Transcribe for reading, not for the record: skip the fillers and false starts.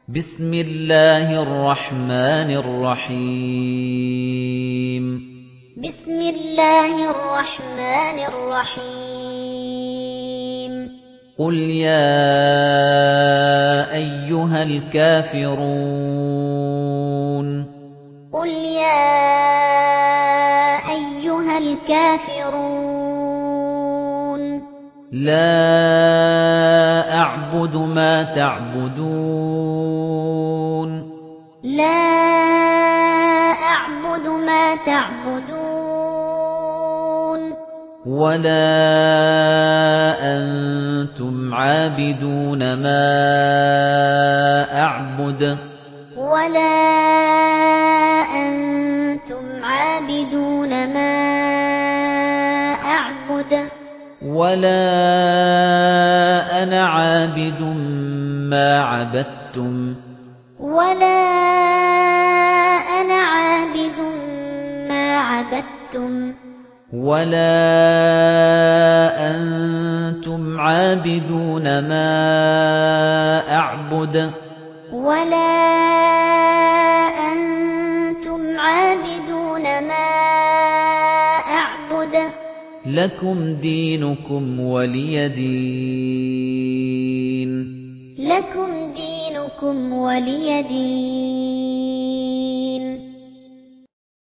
بسم الله الرحمن الرحيم بسم الله الرحمن الرحيم قل يا أيها الكافرون قل يا أيها الكافرون لا أعبد ما تعبدون لا أعبد ما تعبدون ولا أنتم عابدون ما أعبد ولا أنتم عابدون ما أعبد ولا أنا عابد ما عبدتم ولا أنا عابد ما عبدتم ولا أنتم عابدون ما أعبد ولا أنتم عابدون ما أعبد لكم دينكم ولي دين لكم دينكم ولي دين